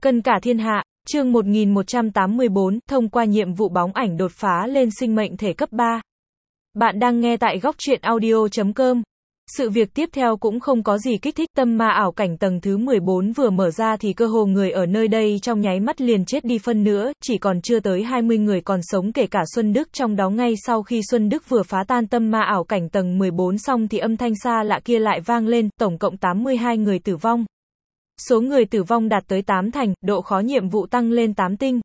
Cân cả thiên hạ, chương 1184, thông qua nhiệm vụ bóng ảnh đột phá lên sinh mệnh thể cấp 3. Bạn đang nghe tại góc truyện audio.com. Sự việc tiếp theo cũng không có gì kích thích, tâm ma ảo cảnh tầng thứ 14 vừa mở ra thì cơ hồ người ở nơi đây trong nháy mắt liền chết đi phân nữa, chỉ còn chưa tới 20 người còn sống kể cả Xuân Đức trong đó. Ngay sau khi Xuân Đức vừa phá tan tâm ma ảo cảnh tầng 14 xong thì âm thanh xa lạ kia lại vang lên, tổng cộng 82 người tử vong. Số người tử vong đạt tới 8 thành, độ khó nhiệm vụ tăng lên 8 tinh.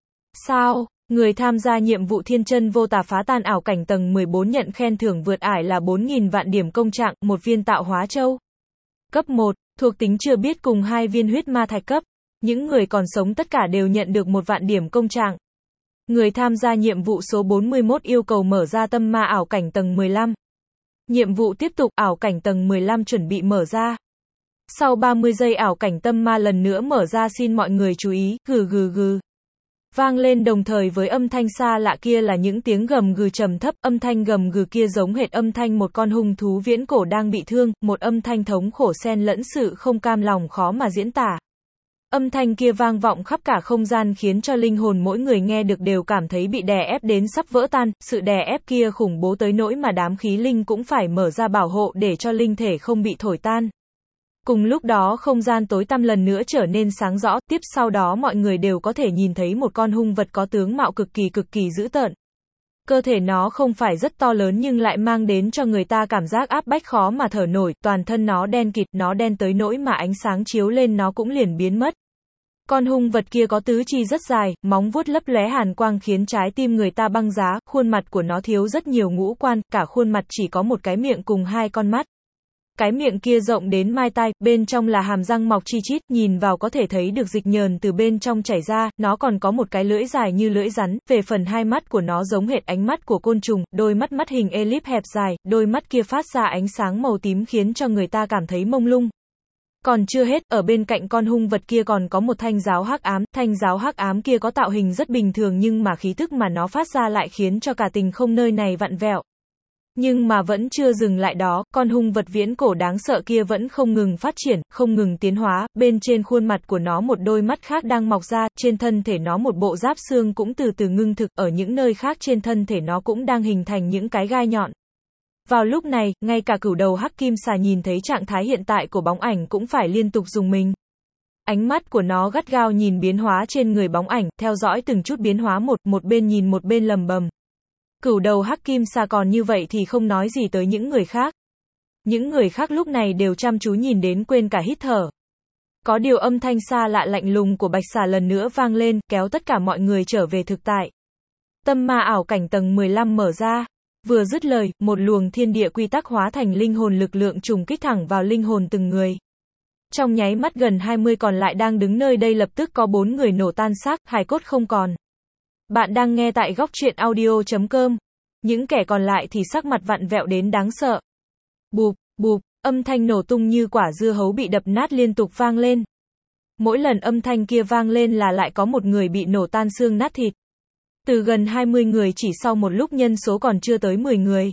Sao? Người tham gia nhiệm vụ thiên chân vô tà phá tan ảo cảnh tầng 14 nhận khen thưởng vượt ải là 4.000 vạn điểm công trạng, 1 viên tạo hóa châu. Cấp 1, thuộc tính chưa biết cùng 2 viên huyết ma thạch cấp. Những người còn sống tất cả đều nhận được 1 vạn điểm công trạng. Người tham gia nhiệm vụ số 41 yêu cầu mở ra tâm ma ảo cảnh tầng 15. Nhiệm vụ tiếp tục, ảo cảnh tầng 15 chuẩn bị mở ra. Sau 30 giây ảo cảnh tâm ma lần nữa mở ra, xin mọi người chú ý, gừ gừ gừ. Vang lên đồng thời với âm thanh xa lạ kia là những tiếng gầm gừ trầm thấp, âm thanh gầm gừ kia giống hệt âm thanh một con hung thú viễn cổ đang bị thương, một âm thanh thống khổ xen lẫn sự không cam lòng khó mà diễn tả. Âm thanh kia vang vọng khắp cả không gian khiến cho linh hồn mỗi người nghe được đều cảm thấy bị đè ép đến sắp vỡ tan, sự đè ép kia khủng bố tới nỗi mà đám khí linh cũng phải mở ra bảo hộ để cho linh thể không bị thổi tan. Cùng lúc đó không gian tối tăm lần nữa trở nên sáng rõ, tiếp sau đó mọi người đều có thể nhìn thấy một con hung vật có tướng mạo cực kỳ dữ tợn. Cơ thể nó không phải rất to lớn nhưng lại mang đến cho người ta cảm giác áp bách khó mà thở nổi, toàn thân nó đen kịt, nó đen tới nỗi mà ánh sáng chiếu lên nó cũng liền biến mất. Con hung vật kia có tứ chi rất dài, móng vuốt lấp lóe hàn quang khiến trái tim người ta băng giá, khuôn mặt của nó thiếu rất nhiều ngũ quan, cả khuôn mặt chỉ có một cái miệng cùng 2 con mắt. Cái miệng kia rộng đến mai tai, bên trong là hàm răng mọc chi chít, nhìn vào có thể thấy được dịch nhờn từ bên trong chảy ra, nó còn có một cái lưỡi dài như lưỡi rắn, về phần 2 mắt của nó giống hệt ánh mắt của côn trùng, đôi mắt hình elip hẹp dài, đôi mắt kia phát ra ánh sáng màu tím khiến cho người ta cảm thấy mông lung. Còn chưa hết, ở bên cạnh con hung vật kia còn có một thanh giáo hắc ám kia có tạo hình rất bình thường nhưng mà khí tức mà nó phát ra lại khiến cho cả tình không nơi này vặn vẹo. Nhưng mà vẫn chưa dừng lại đó, con hung vật viễn cổ đáng sợ kia vẫn không ngừng phát triển, không ngừng tiến hóa, bên trên khuôn mặt của nó một đôi mắt khác đang mọc ra, trên thân thể nó một bộ giáp xương cũng từ từ ngưng thực, ở những nơi khác trên thân thể nó cũng đang hình thành những cái gai nhọn. Vào lúc này, ngay cả cửu đầu hắc kim xà nhìn thấy trạng thái hiện tại của bóng ảnh cũng phải liên tục rùng mình. Ánh mắt của nó gắt gao nhìn biến hóa trên người bóng ảnh, theo dõi từng chút biến hóa một bên nhìn một bên lầm bầm. Cửu đầu hắc kim xà còn như vậy thì không nói gì tới những người khác. Những người khác lúc này đều chăm chú nhìn đến quên cả hít thở. Có điều âm thanh xa lạ lạnh lùng của bạch xà lần nữa vang lên, kéo tất cả mọi người trở về thực tại. Tâm ma ảo cảnh tầng 15 mở ra. Vừa dứt lời, một luồng thiên địa quy tắc hóa thành linh hồn lực lượng trùng kích thẳng vào linh hồn từng người. Trong nháy mắt gần 20 còn lại đang đứng nơi đây lập tức có 4 người nổ tan xác, hài cốt không còn. Bạn đang nghe tại góc truyện audio.com. Những kẻ còn lại thì sắc mặt vặn vẹo đến đáng sợ. Bụp, bụp, âm thanh nổ tung như quả dưa hấu bị đập nát liên tục vang lên. Mỗi lần âm thanh kia vang lên là lại có một người bị nổ tan xương nát thịt. Từ gần 20 người chỉ sau một lúc nhân số còn chưa tới 10 người.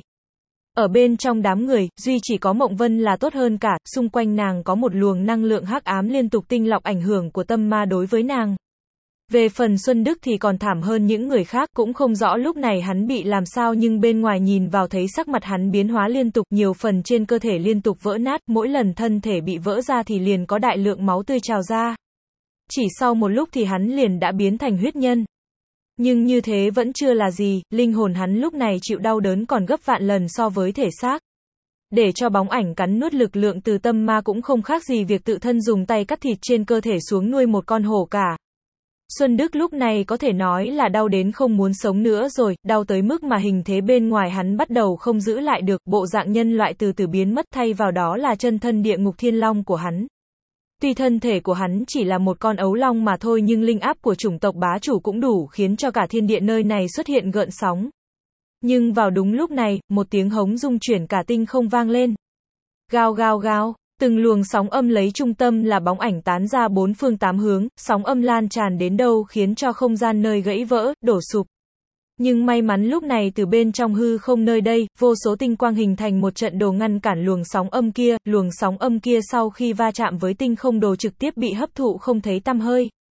Ở bên trong đám người, duy chỉ có Mộng Vân là tốt hơn cả, xung quanh nàng có một luồng năng lượng hắc ám liên tục tinh lọc ảnh hưởng của tâm ma đối với nàng. Về phần Xuân Đức thì còn thảm hơn những người khác, cũng không rõ lúc này hắn bị làm sao nhưng bên ngoài nhìn vào thấy sắc mặt hắn biến hóa liên tục, nhiều phần trên cơ thể liên tục vỡ nát, mỗi lần thân thể bị vỡ ra thì liền có đại lượng máu tươi trào ra. Chỉ sau một lúc thì hắn liền đã biến thành huyết nhân. Nhưng như thế vẫn chưa là gì, linh hồn hắn lúc này chịu đau đớn còn gấp vạn lần so với thể xác. Để cho bóng ảnh cắn nuốt lực lượng từ tâm ma cũng không khác gì việc tự thân dùng tay cắt thịt trên cơ thể xuống nuôi một con hổ cả. Xuân Đức lúc này có thể nói là đau đến không muốn sống nữa rồi, đau tới mức mà hình thế bên ngoài hắn bắt đầu không giữ lại được, bộ dạng nhân loại từ từ biến mất thay vào đó là chân thân địa ngục thiên long của hắn. Tuy thân thể của hắn chỉ là một con ấu long mà thôi nhưng linh áp của chủng tộc bá chủ cũng đủ khiến cho cả thiên địa nơi này xuất hiện gợn sóng. Nhưng vào đúng lúc này, một tiếng hống rung chuyển cả tinh không vang lên. Gào gào gào. Từng luồng sóng âm lấy trung tâm là bóng ảnh tán ra 4 phương 8 hướng, sóng âm lan tràn đến đâu khiến cho không gian nơi gãy vỡ, đổ sụp. Nhưng may mắn lúc này từ bên trong hư không nơi đây, vô số tinh quang hình thành một trận đồ ngăn cản luồng sóng âm kia sau khi va chạm với tinh không đồ trực tiếp bị hấp thụ không thấy tăm hơi.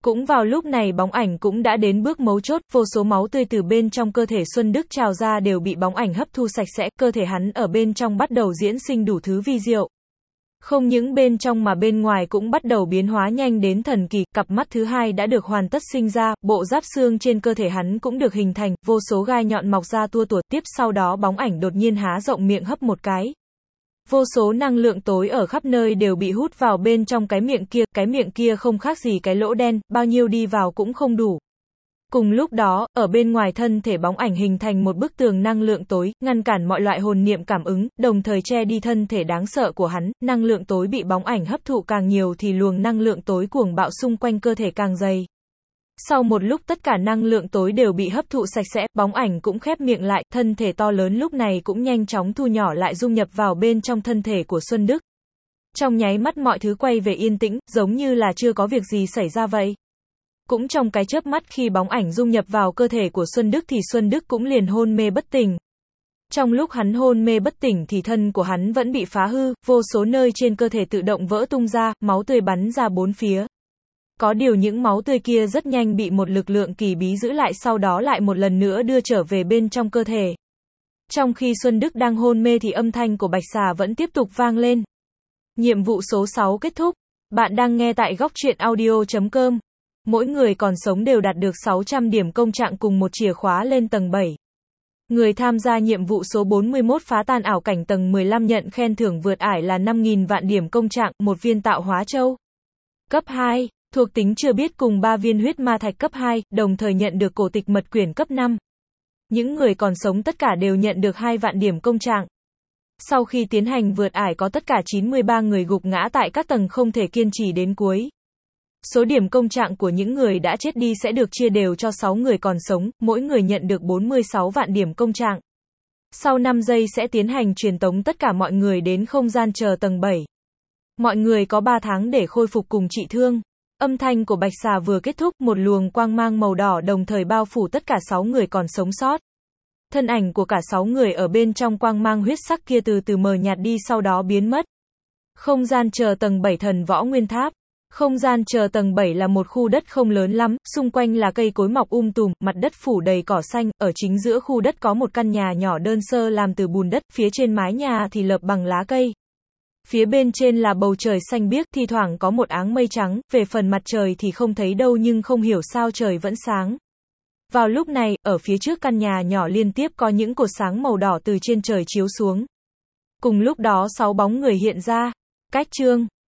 Cũng vào lúc này bóng ảnh cũng đã đến bước mấu chốt, vô số máu tươi từ bên trong cơ thể Xuân Đức trào ra đều bị bóng ảnh hấp thu sạch sẽ, cơ thể hắn ở bên trong bắt đầu diễn sinh đủ thứ vi diệu. Không những bên trong mà bên ngoài cũng bắt đầu biến hóa nhanh đến thần kỳ, cặp mắt thứ hai đã được hoàn tất sinh ra, bộ giáp xương trên cơ thể hắn cũng được hình thành, vô số gai nhọn mọc ra tua tủa, tiếp sau đó bóng ảnh đột nhiên há rộng miệng hấp một cái. Vô số năng lượng tối ở khắp nơi đều bị hút vào bên trong cái miệng kia không khác gì cái lỗ đen, bao nhiêu đi vào cũng không đủ. Cùng lúc đó, ở bên ngoài thân thể bóng ảnh hình thành một bức tường năng lượng tối, ngăn cản mọi loại hồn niệm cảm ứng, đồng thời che đi thân thể đáng sợ của hắn, năng lượng tối bị bóng ảnh hấp thụ càng nhiều thì luồng năng lượng tối cuồng bạo xung quanh cơ thể càng dày. Sau một lúc tất cả năng lượng tối đều bị hấp thụ sạch sẽ, bóng ảnh cũng khép miệng lại, thân thể to lớn lúc này cũng nhanh chóng thu nhỏ lại dung nhập vào bên trong thân thể của Xuân Đức. Trong nháy mắt mọi thứ quay về yên tĩnh, giống như là chưa có việc gì xảy ra vậy. Cũng trong cái chớp mắt khi bóng ảnh dung nhập vào cơ thể của Xuân Đức thì Xuân Đức cũng liền hôn mê bất tỉnh. Trong lúc hắn hôn mê bất tỉnh thì thân của hắn vẫn bị phá hư, vô số nơi trên cơ thể tự động vỡ tung ra, máu tươi bắn ra bốn phía. Có điều những máu tươi kia rất nhanh bị một lực lượng kỳ bí giữ lại, sau đó lại một lần nữa đưa trở về bên trong cơ thể. Trong khi Xuân Đức đang hôn mê thì âm thanh của Bạch Xà vẫn tiếp tục vang lên. Nhiệm vụ số 6 kết thúc. Bạn đang nghe tại góc truyện audio.com. Mỗi người còn sống đều đạt được 600 điểm công trạng cùng một chìa khóa lên tầng 7. Người tham gia nhiệm vụ số 41 phá tan ảo cảnh tầng 15 nhận khen thưởng vượt ải là 5.000 vạn điểm công trạng, một viên tạo hóa châu. Cấp 2, thuộc tính chưa biết cùng 3 viên huyết ma thạch cấp 2, đồng thời nhận được cổ tịch mật quyển cấp 5. Những người còn sống tất cả đều nhận được 2 vạn điểm công trạng. Sau khi tiến hành vượt ải có tất cả 93 người gục ngã tại các tầng không thể kiên trì đến cuối. Số điểm công trạng của những người đã chết đi sẽ được chia đều cho 6 người còn sống, mỗi người nhận được 46 vạn điểm công trạng. Sau 5 giây sẽ tiến hành truyền tống tất cả mọi người đến không gian chờ tầng 7. Mọi người có 3 tháng để khôi phục cùng trị thương. Âm thanh của Bạch Xà vừa kết thúc, một luồng quang mang màu đỏ đồng thời bao phủ tất cả 6 người còn sống sót. Thân ảnh của cả 6 người ở bên trong quang mang huyết sắc kia từ từ mờ nhạt đi sau đó biến mất. Không gian chờ tầng 7 thần võ nguyên tháp. Không gian chờ tầng 7 là một khu đất không lớn lắm, xung quanh là cây cối mọc tùm, mặt đất phủ đầy cỏ xanh, ở chính giữa khu đất có một căn nhà nhỏ đơn sơ làm từ bùn đất, phía trên mái nhà thì lợp bằng lá cây. Phía bên trên là bầu trời xanh biếc, thi thoảng có một áng mây trắng, về phần mặt trời thì không thấy đâu nhưng không hiểu sao trời vẫn sáng. Vào lúc này, ở phía trước căn nhà nhỏ liên tiếp có những cột sáng màu đỏ từ trên trời chiếu xuống. Cùng lúc đó 6 bóng người hiện ra. Cách chương